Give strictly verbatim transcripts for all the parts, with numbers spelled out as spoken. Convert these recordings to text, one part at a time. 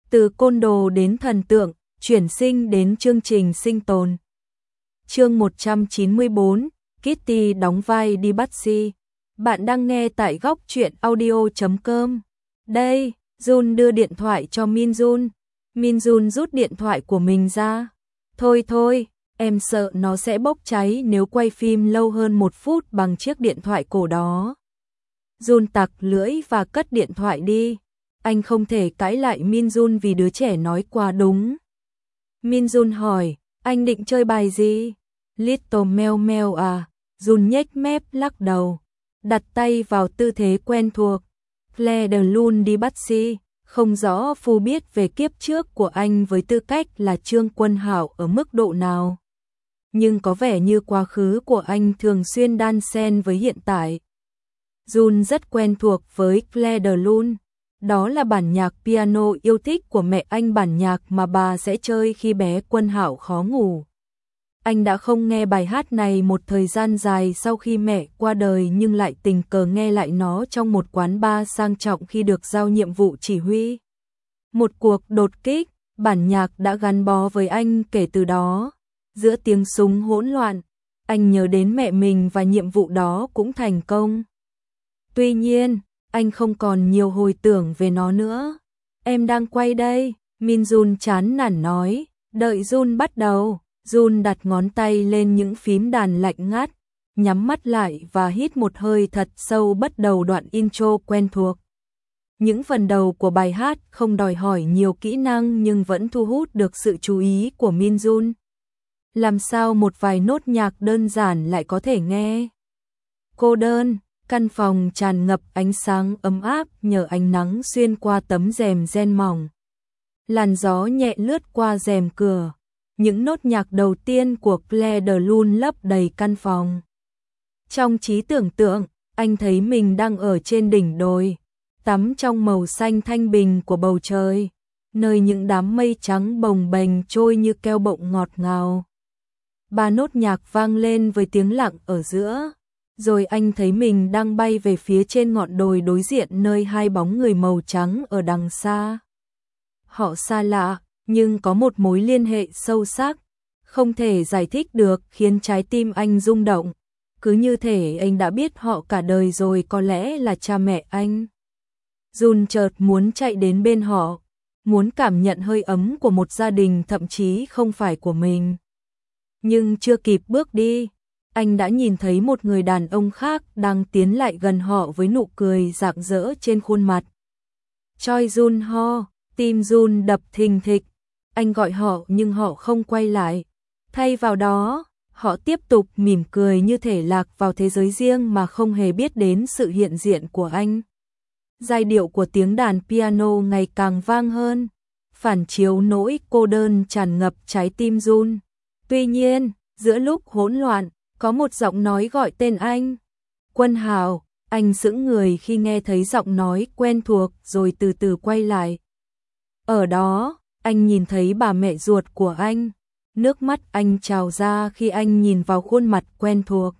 Từ côn đồ đến thần tượng, chuyển sinh đến chương trình sinh tồn. Chương một trăm chín mươi tư, Kitty đóng vai đi bắt si. Bạn đang nghe tại góc truyện audio chấm com. Đây, Jun đưa điện thoại cho Min Jun. Min Jun rút điện thoại của mình ra. Thôi thôi, em sợ nó sẽ bốc cháy nếu quay phim lâu hơn một phút bằng chiếc điện thoại cổ đó. Jun tặc lưỡi và cất điện thoại đi. Anh không thể cãi lại Min Jun vì đứa trẻ nói quá đúng. Min Jun hỏi, anh định chơi bài gì? Little Meo Meo à? Jun nhếch mép lắc đầu, đặt tay vào tư thế quen thuộc. Claire de Lune đi bắt si, không rõ Phu biết về kiếp trước của anh với tư cách là Trương Quân Hạo ở mức độ nào. Nhưng có vẻ như quá khứ của anh thường xuyên đan xen với hiện tại. Jun rất quen thuộc với Claire de Lune. Đó là bản nhạc piano yêu thích của mẹ anh, bản nhạc mà bà sẽ chơi khi bé Quân Hạo khó ngủ. Anh đã không nghe bài hát này một thời gian dài sau khi mẹ qua đời, nhưng lại tình cờ nghe lại nó trong một quán bar sang trọng khi được giao nhiệm vụ chỉ huy một cuộc đột kích. Bản nhạc đã gắn bó với anh kể từ đó. Giữa tiếng súng hỗn loạn, anh nhớ đến mẹ mình và nhiệm vụ đó cũng thành công. Tuy nhiên, anh không còn nhiều hồi tưởng về nó nữa. Em đang quay đây, Min Jun chán nản nói. Đợi Jun bắt đầu. Jun đặt ngón tay lên những phím đàn lạnh ngắt, nhắm mắt lại và hít một hơi thật sâu, bắt đầu đoạn intro quen thuộc. Những phần đầu của bài hát không đòi hỏi nhiều kỹ năng nhưng vẫn thu hút được sự chú ý của Min Jun. Làm sao một vài nốt nhạc đơn giản lại có thể nghe cô đơn. Căn phòng tràn ngập ánh sáng ấm áp nhờ ánh nắng xuyên qua tấm rèm ren mỏng. Làn gió nhẹ lướt qua rèm cửa. Những nốt nhạc đầu tiên của Claire de Lune lấp đầy căn phòng. Trong trí tưởng tượng, anh thấy mình đang ở trên đỉnh đồi, tắm trong màu xanh thanh bình của bầu trời, nơi những đám mây trắng bồng bềnh trôi như keo bộng ngọt ngào. Ba nốt nhạc vang lên với tiếng lặng ở giữa, rồi anh thấy mình đang bay về phía trên ngọn đồi đối diện, nơi hai bóng người màu trắng ở đằng xa. Họ xa lạ, nhưng có một mối liên hệ sâu sắc, không thể giải thích được, khiến trái tim anh rung động. Cứ như thể anh đã biết họ cả đời rồi, có lẽ là cha mẹ anh. Jun chợt muốn chạy đến bên họ, muốn cảm nhận hơi ấm của một gia đình thậm chí không phải của mình. Nhưng chưa kịp bước đi, anh đã nhìn thấy một người đàn ông khác đang tiến lại gần họ với nụ cười rạng rỡ trên khuôn mặt. Choi Jun Ho, tim Jun đập thình thịch. Anh gọi họ nhưng họ không quay lại. Thay vào đó, họ tiếp tục mỉm cười như thể lạc vào thế giới riêng mà không hề biết đến sự hiện diện của anh. Giai điệu của tiếng đàn piano ngày càng vang hơn, phản chiếu nỗi cô đơn tràn ngập trái tim Jun. Tuy nhiên, giữa lúc hỗn loạn, có một giọng nói gọi tên anh. Quân Hạo. Anh sững người khi nghe thấy giọng nói quen thuộc, rồi từ từ quay lại. Ở đó, anh nhìn thấy bà mẹ ruột của anh. Nước mắt anh trào ra khi anh nhìn vào khuôn mặt quen thuộc.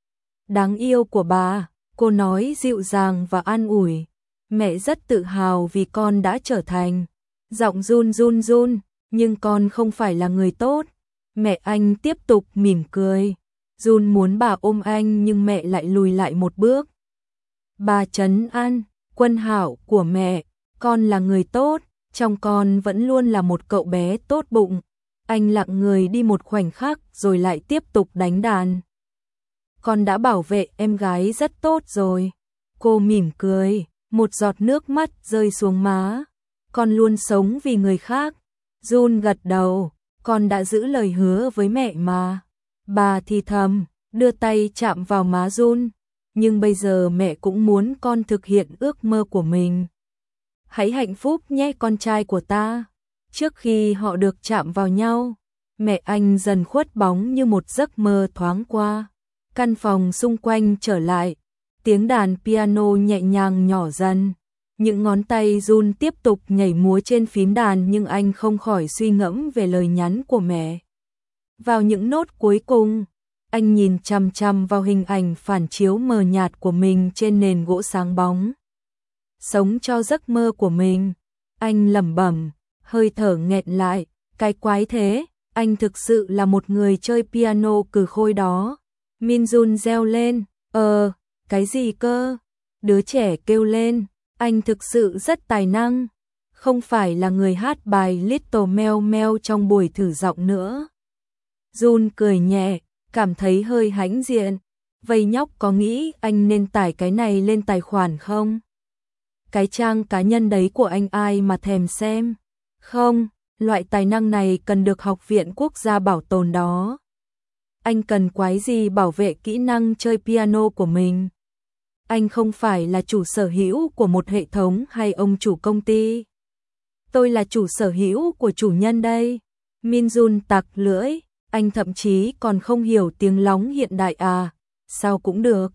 Đáng yêu của bà, cô nói dịu dàng và an ủi. Mẹ rất tự hào vì con đã trở thành. Giọng run run run, nhưng con không phải là người tốt. Mẹ anh tiếp tục mỉm cười. Jun muốn bà ôm anh nhưng mẹ lại lùi lại một bước. Bà trấn an, Quân Hạo của mẹ, con là người tốt. Trong con vẫn luôn là một cậu bé tốt bụng. Anh lặng người đi một khoảnh khắc rồi lại tiếp tục đánh đàn. Con đã bảo vệ em gái rất tốt rồi. Cô mỉm cười, một giọt nước mắt rơi xuống má. Con luôn sống vì người khác. Jun gật đầu, con đã giữ lời hứa với mẹ mà. Bà thì thầm, đưa tay chạm vào má Jun. Nhưng bây giờ mẹ cũng muốn con thực hiện ước mơ của mình. Hãy hạnh phúc nhé con trai của ta. Trước khi họ được chạm vào nhau, mẹ anh dần khuất bóng như một giấc mơ thoáng qua. Căn phòng xung quanh trở lại, tiếng đàn piano nhẹ nhàng nhỏ dần. Những ngón tay Jun tiếp tục nhảy múa trên phím đàn, nhưng anh không khỏi suy ngẫm về lời nhắn của mẹ. Vào những nốt cuối cùng, anh nhìn chằm chằm vào hình ảnh phản chiếu mờ nhạt của mình trên nền gỗ sáng bóng. Sống cho giấc mơ của mình, anh lẩm bẩm, hơi thở nghẹn lại, cái quái thế, anh thực sự là một người chơi piano cừ khôi đó. Min Jun reo lên, ờ, cái gì cơ? Đứa trẻ kêu lên, anh thực sự rất tài năng, không phải là người hát bài Little Meo Meo trong buổi thử giọng nữa. Jun cười nhẹ, cảm thấy hơi hãnh diện. Vậy nhóc có nghĩ anh nên tải cái này lên tài khoản không? Cái trang cá nhân đấy của anh ai mà thèm xem? Không, loại tài năng này cần được Học viện Quốc gia bảo tồn đó. Anh cần quái gì bảo vệ kỹ năng chơi piano của mình? Anh không phải là chủ sở hữu của một hệ thống hay ông chủ công ty. Tôi là chủ sở hữu của chủ nhân đây. Min Jun tặc lưỡi, anh thậm chí còn không hiểu tiếng lóng hiện đại à, sao cũng được.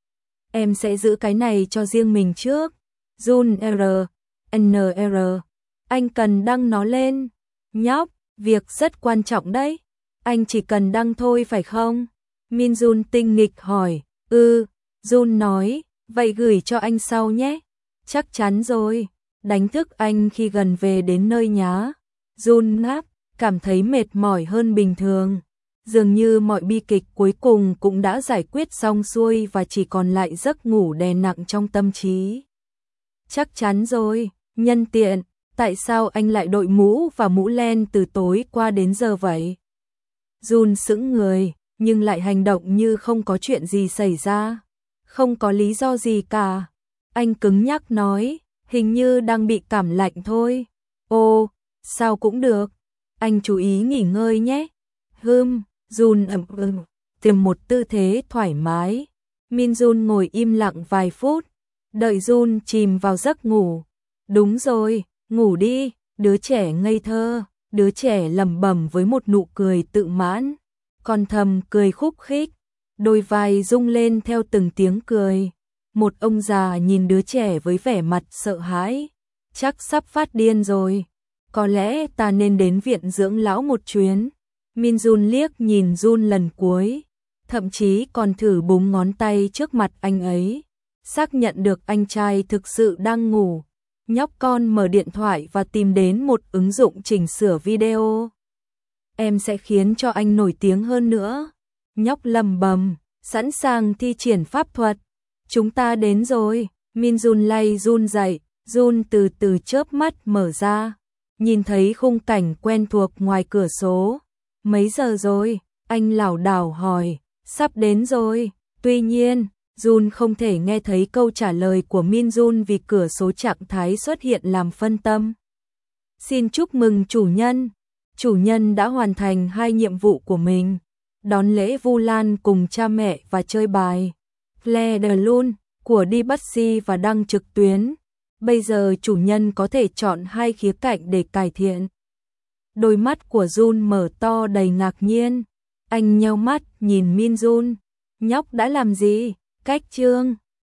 Em sẽ giữ cái này cho riêng mình trước. Jun R, N R, anh cần đăng nó lên. Nhóc, việc rất quan trọng đấy. Anh chỉ cần đăng thôi phải không? Min Jun tinh nghịch hỏi. Ừ, Jun nói, vậy gửi cho anh sau nhé. Chắc chắn rồi, đánh thức anh khi gần về đến nơi nhá. Jun ngáp, cảm thấy mệt mỏi hơn bình thường. Dường như mọi bi kịch cuối cùng cũng đã giải quyết xong xuôi và chỉ còn lại giấc ngủ đè nặng trong tâm trí. Chắc chắn rồi, nhân tiện, tại sao anh lại đội mũ và mũ len từ tối qua đến giờ vậy? Jun sững người, nhưng lại hành động như không có chuyện gì xảy ra. Không có lý do gì cả. Anh cứng nhắc nói, hình như đang bị cảm lạnh thôi. Ồ, sao cũng được. Anh chú ý nghỉ ngơi nhé. Hừm, Jun ẩm ừm, tìm một tư thế thoải mái. Min Jun ngồi im lặng vài phút, đợi Jun chìm vào giấc ngủ. Đúng rồi, ngủ đi, đứa trẻ ngây thơ, đứa trẻ lẩm bẩm với một nụ cười tự mãn, còn thầm cười khúc khích, đôi vai rung lên theo từng tiếng cười. Một ông già nhìn đứa trẻ với vẻ mặt sợ hãi, chắc sắp phát điên rồi. Có lẽ ta nên đến viện dưỡng lão một chuyến. Min Jun liếc nhìn Jun lần cuối, thậm chí còn thử búng ngón tay trước mặt anh ấy, xác nhận được anh trai thực sự đang ngủ. Nhóc con mở điện thoại và tìm đến một ứng dụng chỉnh sửa video. Em sẽ khiến cho anh nổi tiếng hơn nữa. Nhóc lầm bầm, sẵn sàng thi triển pháp thuật. Chúng ta đến rồi. Min Jun lay Jun dậy, Jun từ từ chớp mắt mở ra, nhìn thấy khung cảnh quen thuộc ngoài cửa sổ. Mấy giờ rồi? Anh lảo đảo hỏi. Sắp đến rồi. Tuy nhiên, Jun không thể nghe thấy câu trả lời của Min Jun vì cửa sổ trạng thái xuất hiện làm phân tâm. Xin chúc mừng chủ nhân. Chủ nhân đã hoàn thành hai nhiệm vụ của mình. Đón lễ Vu Lan cùng cha mẹ và chơi bài Claire de Lune của Debussy và đăng trực tuyến. Bây giờ chủ nhân có thể chọn hai khía cạnh để cải thiện. Đôi mắt của Jun mở to đầy ngạc nhiên. Anh nheo mắt nhìn Min Jun. Nhóc đã làm gì? Cách chương